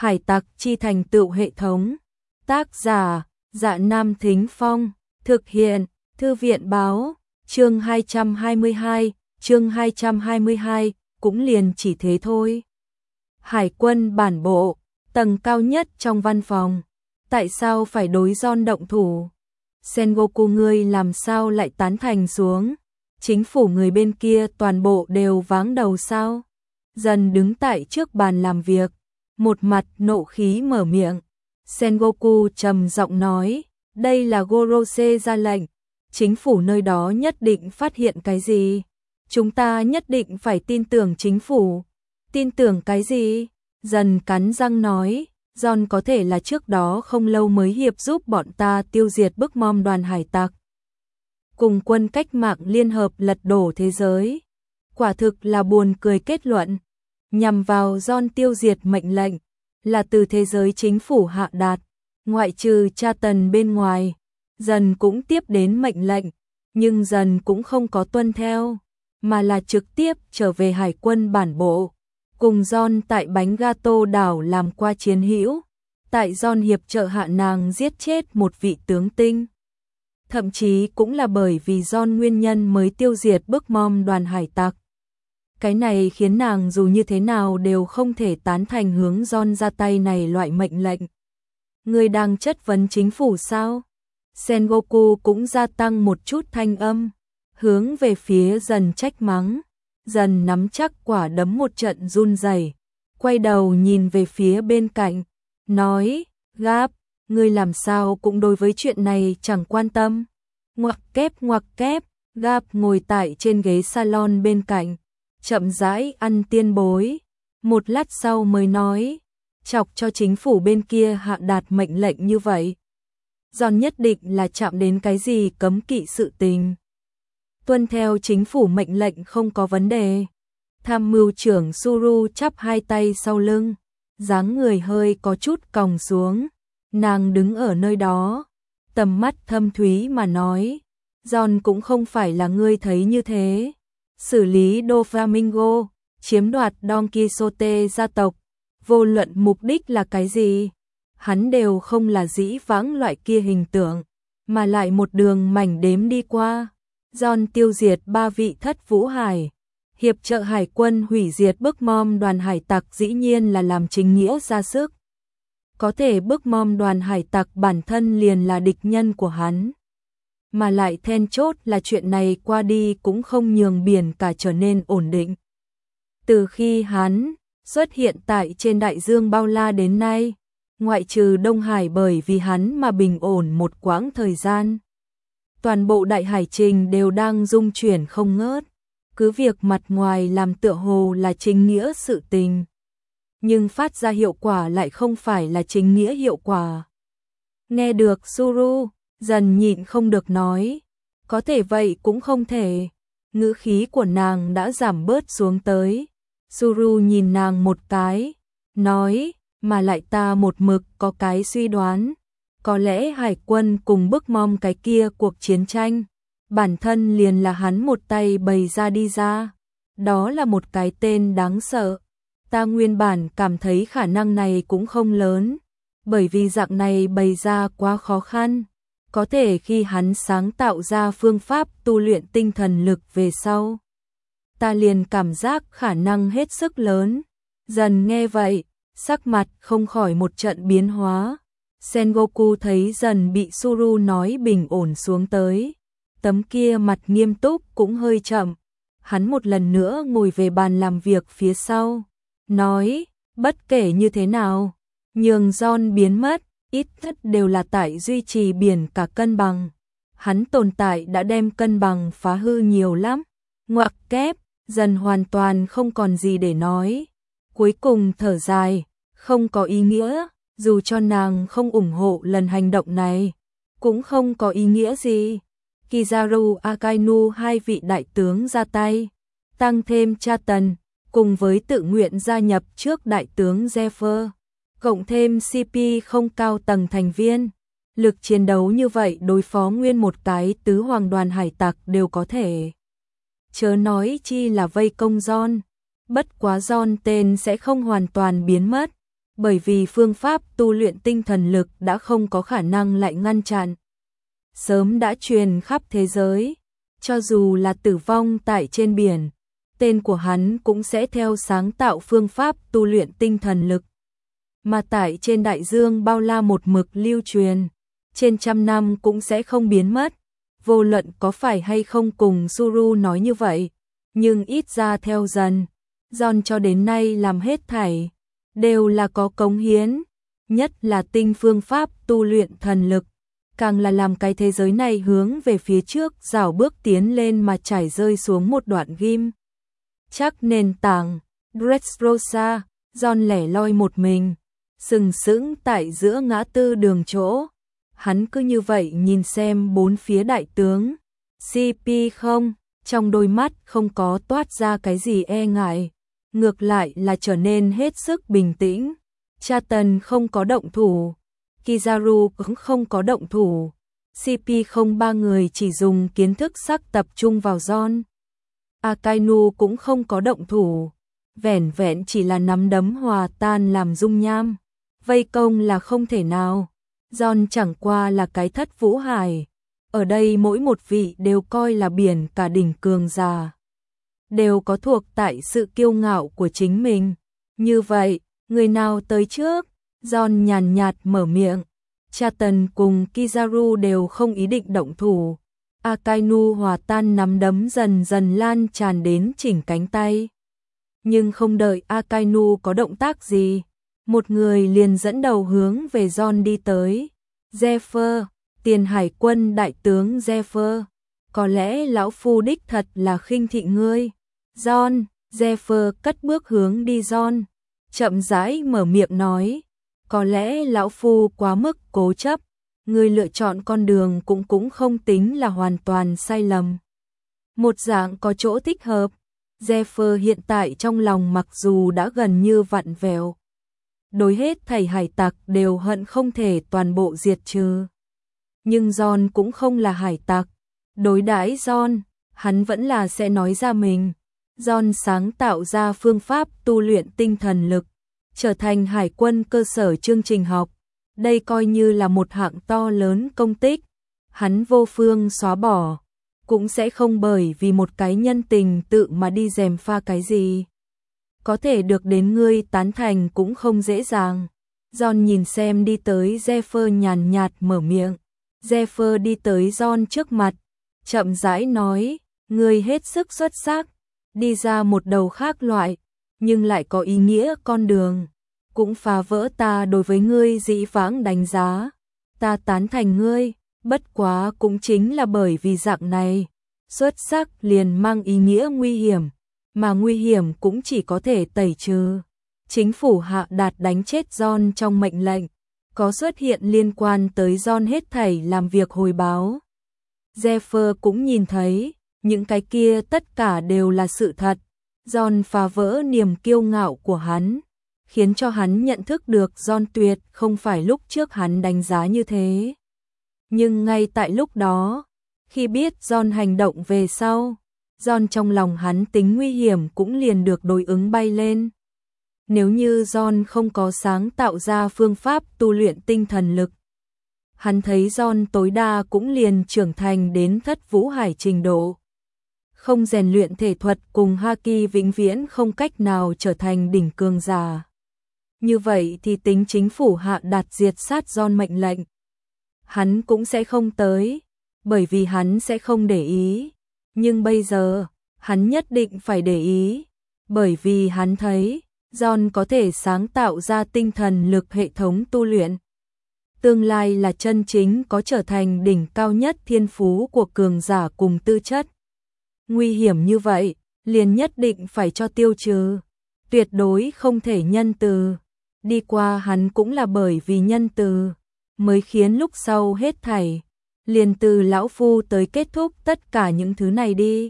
Hải tặc chi thành tựu hệ thống. Tác giả, Dạ Nam Thính Phong. Thực hiện, Thư viện báo. Chương 222, cũng liền chỉ thế thôi. Hải quân bản bộ, tầng cao nhất trong văn phòng. Tại sao phải đối John động thủ? Sengoku ngươi làm sao lại tán thành xuống? Chính phủ người bên kia toàn bộ đều váng đầu sao? Dần đứng tại trước bàn làm việc, một mặt nộ khí mở miệng. Sengoku trầm giọng nói, đây là Gorose ra lệnh, chính phủ nơi đó nhất định phát hiện cái gì? Chúng ta nhất định phải tin tưởng chính phủ. Tin tưởng cái gì? Dần cắn răng nói, John có thể là trước đó không lâu mới hiệp giúp bọn ta tiêu diệt bức mom đoàn hải tặc. Cùng quân cách mạng liên hợp lật đổ thế giới. Quả thực là buồn cười kết luận. Nhằm vào John tiêu diệt mệnh lệnh, là từ thế giới chính phủ hạ đạt, ngoại trừ tra tần bên ngoài. Dần cũng tiếp đến mệnh lệnh, nhưng dần cũng không có tuân theo, mà là trực tiếp trở về hải quân bản bộ. Cùng John tại bánh gato đảo làm qua chiến hữu, tại John hiệp trợ hạ nàng giết chết một vị tướng tinh. Thậm chí cũng là bởi vì John nguyên nhân mới tiêu diệt bức mom đoàn hải tặc. Cái này khiến nàng dù như thế nào đều không thể tán thành hướng John ra tay này loại mệnh lệnh. Người đang chất vấn chính phủ sao? Sengoku cũng gia tăng một chút thanh âm, hướng về phía Dần trách mắng. Dần nắm chắc quả đấm một trận run rẩy, quay đầu nhìn về phía bên cạnh, nói, Gap, ngươi làm sao cũng đối với chuyện này chẳng quan tâm. Ngoặc kép, Gap ngồi tại trên ghế salon bên cạnh, chậm rãi ăn tiên bối, một lát sau mới nói, chọc cho chính phủ bên kia hạ đạt mệnh lệnh như vậy. John nhất định là chạm đến cái gì cấm kỵ sự tình. Tuân theo chính phủ mệnh lệnh không có vấn đề. Tham mưu trưởng Suru chắp hai tay sau lưng, dáng người hơi có chút còng xuống. Nàng đứng ở nơi đó, tầm mắt thâm thúy mà nói, John cũng không phải là ngươi thấy như thế. Xử lý Doflamingo, chiếm đoạt Don Quixote gia tộc, vô luận mục đích là cái gì, hắn đều không là dĩ vãng loại kia hình tượng, mà lại một đường mảnh đếm đi qua. John tiêu diệt 3 vị thất vũ hải, hiệp trợ hải quân hủy diệt bức mom đoàn hải tặc dĩ nhiên là làm chính nghĩa ra sức. Có thể bức mom đoàn hải tặc bản thân liền là địch nhân của hắn. Mà lại then chốt là chuyện này qua đi cũng không nhường biển cả trở nên ổn định. Từ khi hắn xuất hiện tại trên đại dương bao la đến nay, ngoại trừ Đông Hải bởi vì hắn mà bình ổn một quãng thời gian. Toàn bộ đại hải trình đều đang rung chuyển không ngớt, cứ việc mặt ngoài làm tựa hồ là chính nghĩa sự tình, nhưng phát ra hiệu quả lại không phải là chính nghĩa hiệu quả. Nghe được Suru, Dần nhịn không được nói, có thể vậy cũng không thể. Ngữ khí của nàng đã giảm bớt xuống tới. Suru nhìn nàng một cái, nói, mà lại ta một mực có cái suy đoán. Có lẽ hải quân cùng bức mom cái kia cuộc chiến tranh, bản thân liền là hắn một tay bày ra đi ra. Đó là một cái tên đáng sợ. Ta nguyên bản cảm thấy khả năng này cũng không lớn, bởi vì dạng này bày ra quá khó khăn. Có thể khi hắn sáng tạo ra phương pháp tu luyện tinh thần lực về sau, ta liền cảm giác khả năng hết sức lớn. Dần nghe vậy, sắc mặt không khỏi một trận biến hóa. Sengoku thấy Dần bị Suru nói bình ổn xuống tới, tấm kia mặt nghiêm túc cũng hơi chậm. Hắn một lần nữa ngồi về bàn làm việc phía sau, nói, bất kể như thế nào, nhường John biến mất, ít nhất đều là tại duy trì biển cả cân bằng. Hắn tồn tại đã đem cân bằng phá hư nhiều lắm. Ngoặc kép, Dần hoàn toàn không còn gì để nói. Cuối cùng thở dài, không có ý nghĩa, dù cho nàng không ủng hộ lần hành động này, cũng không có ý nghĩa gì. Kizaru Akainu hai vị đại tướng ra tay, tăng thêm tra tần, cùng với tự nguyện gia nhập trước đại tướng Zephyr, cộng thêm CP không cao tầng thành viên. Lực chiến đấu như vậy đối phó nguyên một cái tứ hoàng đoàn hải tặc đều có thể. Chớ nói chi là vây công John. Bất quá John tên sẽ không hoàn toàn biến mất. bởi vì phương pháp tu luyện tinh thần lực đã không có khả năng lại ngăn chặn. Sớm đã truyền khắp thế giới, cho dù là tử vong tại trên biển, tên của hắn cũng sẽ theo sáng tạo phương pháp tu luyện tinh thần lực. Mà tại trên đại dương bao la một mực lưu truyền, trên trăm năm cũng sẽ không biến mất, vô luận có phải hay không cùng Suru nói như vậy, nhưng ít ra theo dần, John cho đến nay làm hết thảy, đều là có cống hiến, nhất là tinh phương pháp tu luyện thần lực, càng là làm cái thế giới này hướng về phía trước rảo bước tiến lên mà trải rơi xuống một đoạn ghim. Chắc nền tảng, Dressrosa, John lẻ loi một mình, sừng sững tại giữa ngã tư đường chỗ. Hắn cứ như vậy nhìn xem bốn phía đại tướng. CP không, trong đôi mắt không có toát ra cái gì e ngại, ngược lại là trở nên hết sức bình tĩnh. Cha Tần không có động thủ, Kizaru cũng không có động thủ. CP không ba người chỉ dùng kiến thức sắc tập trung vào John. Akainu cũng không có động thủ, vẻn vẹn chỉ là nắm đấm hòa tan làm dung nham. Vây công là không thể nào. John chẳng qua là cái thất vũ hải. Ở đây mỗi một vị đều coi là biển cả đỉnh cường giả. Đều có thuộc tại sự kiêu ngạo của chính mình. Như vậy, người nào tới trước? John nhàn nhạt mở miệng. Cha Tần cùng Kizaru đều không ý định động thủ. Akainu hòa tan nắm đấm dần dần lan tràn đến chỉnh cánh tay. Nhưng không đợi Akainu có động tác gì, một người liền dẫn đầu hướng về John đi tới. Zephyr, Tiền Hải quân đại tướng Zephyr, có lẽ lão phu đích thật là khinh thị ngươi. John, Zephyr cất bước hướng đi John, chậm rãi mở miệng nói, có lẽ lão phu quá mức cố chấp, ngươi lựa chọn con đường cũng không tính là hoàn toàn sai lầm. Một dạng có chỗ thích hợp. Zephyr hiện tại trong lòng mặc dù đã gần như vặn vẹo, đối hết thảy hải tặc đều hận không thể toàn bộ diệt trừ. Nhưng John cũng không là hải tặc. Đối đãi John, hắn vẫn là sẽ nói ra mình. John sáng tạo ra phương pháp tu luyện tinh thần lực, trở thành hải quân cơ sở chương trình học. Đây coi như là một hạng to lớn công tích. Hắn vô phương xóa bỏ, cũng sẽ không bởi vì một cái nhân tình tự mà đi gièm pha cái gì. Có thể được đến ngươi tán thành cũng không dễ dàng. John nhìn xem đi tới Zephyr nhàn nhạt mở miệng. Zephyr đi tới John trước mặt, chậm rãi nói, ngươi hết sức xuất sắc, đi ra một đầu khác loại, nhưng lại có ý nghĩa con đường, cũng phá vỡ ta đối với ngươi dĩ vãng đánh giá. Ta tán thành ngươi, bất quá cũng chính là bởi vì dạng này, xuất sắc liền mang ý nghĩa nguy hiểm, mà nguy hiểm cũng chỉ có thể tẩy trừ. Chính phủ hạ đạt đánh chết John trong mệnh lệnh, có xuất hiện liên quan tới John hết thảy làm việc hồi báo. Zephyr cũng nhìn thấy, những cái kia tất cả đều là sự thật. John phá vỡ niềm kiêu ngạo của hắn, khiến cho hắn nhận thức được John tuyệt không phải lúc trước hắn đánh giá như thế. Nhưng ngay tại lúc đó, khi biết John hành động về sau, John trong lòng hắn tính nguy hiểm cũng liền được đối ứng bay lên. Nếu như John không có sáng tạo ra phương pháp tu luyện tinh thần lực, hắn thấy John tối đa cũng liền trưởng thành đến thất vũ hải trình độ. Không rèn luyện thể thuật cùng Haki vĩnh viễn không cách nào trở thành đỉnh cường giả. Như vậy thì tính chính phủ hạ đạt diệt sát John mệnh lệnh, hắn cũng sẽ không tới, bởi vì hắn sẽ không để ý. Nhưng bây giờ, hắn nhất định phải để ý, bởi vì hắn thấy John có thể sáng tạo ra tinh thần lực hệ thống tu luyện. Tương lai là chân chính có trở thành đỉnh cao nhất thiên phú của cường giả cùng tư chất. Nguy hiểm như vậy, liền nhất định phải cho tiêu trừ, tuyệt đối không thể nhân từ. Đi qua hắn cũng là bởi vì nhân từ, mới khiến lúc sau hết thảy, liền từ lão phu tới kết thúc tất cả những thứ này đi.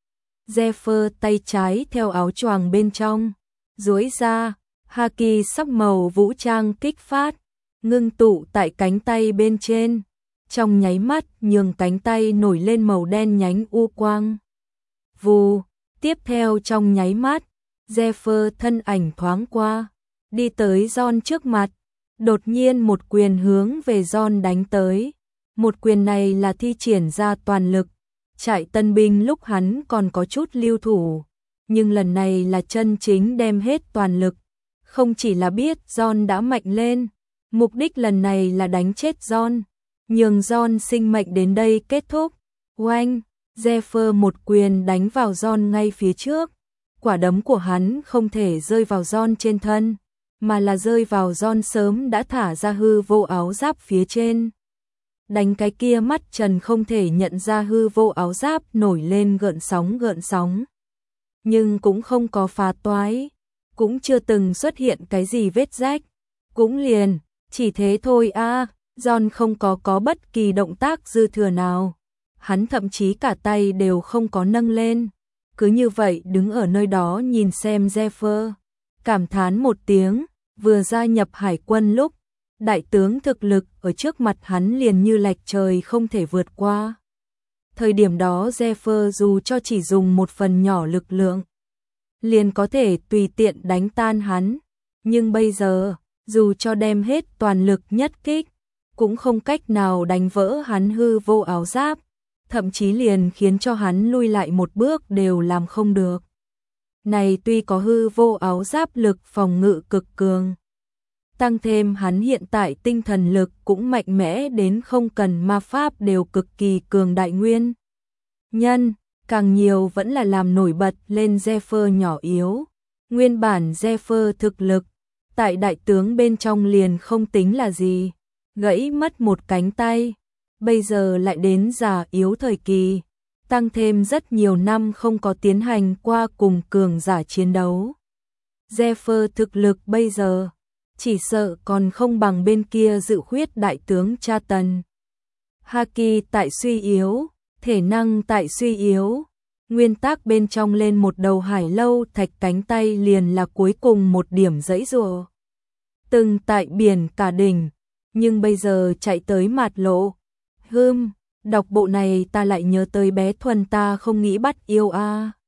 Zephyr tay trái theo áo choàng bên trong, duỗi ra, Haki sắc màu vũ trang kích phát, ngưng tụ tại cánh tay bên trên, trong nháy mắt nhường cánh tay nổi lên màu đen nhánh u quang. Vù, tiếp theo trong nháy mắt, Zephyr thân ảnh thoáng qua, đi tới John trước mặt, đột nhiên một quyền hướng về John đánh tới. Một quyền này là thi triển ra toàn lực, trại tân binh lúc hắn còn có chút lưu thủ, nhưng lần này là chân chính đem hết toàn lực, không chỉ là biết John đã mạnh lên, mục đích lần này là đánh chết John, nhường John sinh mệnh đến đây kết thúc. Oanh, Zephyr một quyền đánh vào John ngay phía trước, quả đấm của hắn không thể rơi vào John trên thân, mà là rơi vào John sớm đã thả ra hư vô áo giáp phía trên. Đánh cái kia mắt Trần không thể nhận ra hư vô áo giáp nổi lên gợn sóng, nhưng cũng không có phá toái, cũng chưa từng xuất hiện cái gì vết rách, cũng liền, chỉ thế thôi a. John không có bất kỳ động tác dư thừa nào, hắn thậm chí cả tay đều không có nâng lên, cứ như vậy đứng ở nơi đó nhìn xem Zephyr, cảm thán một tiếng, vừa gia nhập hải quân lúc, đại tướng thực lực ở trước mặt hắn liền như lệch trời không thể vượt qua. Thời điểm đó Zephyr dù cho chỉ dùng một phần nhỏ lực lượng, liền có thể tùy tiện đánh tan hắn, nhưng bây giờ, dù cho đem hết toàn lực nhất kích, cũng không cách nào đánh vỡ hắn hư vô áo giáp, thậm chí liền khiến cho hắn lui lại một bước đều làm không được. Này tuy có hư vô áo giáp lực phòng ngự cực cường, tăng thêm hắn hiện tại tinh thần lực cũng mạnh mẽ đến không cần ma pháp đều cực kỳ cường đại nguyên nhân, càng nhiều vẫn là làm nổi bật lên Zephyr nhỏ yếu. Nguyên bản Zephyr thực lực, tại đại tướng bên trong liền không tính là gì, gãy mất một cánh tay, bây giờ lại đến già yếu thời kỳ, tăng thêm rất nhiều năm không có tiến hành qua cùng cường giả chiến đấu. Zephyr thực lực bây giờ, chỉ sợ còn không bằng bên kia dự khuyết đại tướng Cha Tần. Haki tại suy yếu, thể năng tại suy yếu, nguyên tắc bên trong lên một đầu hải lâu thạch cánh tay liền là cuối cùng một điểm dãy rùa. Từng tại biển cả đỉnh, nhưng bây giờ chạy tới mạt lộ. Đọc bộ này ta lại nhớ tới bé Thuần ta không nghĩ bắt yêu a.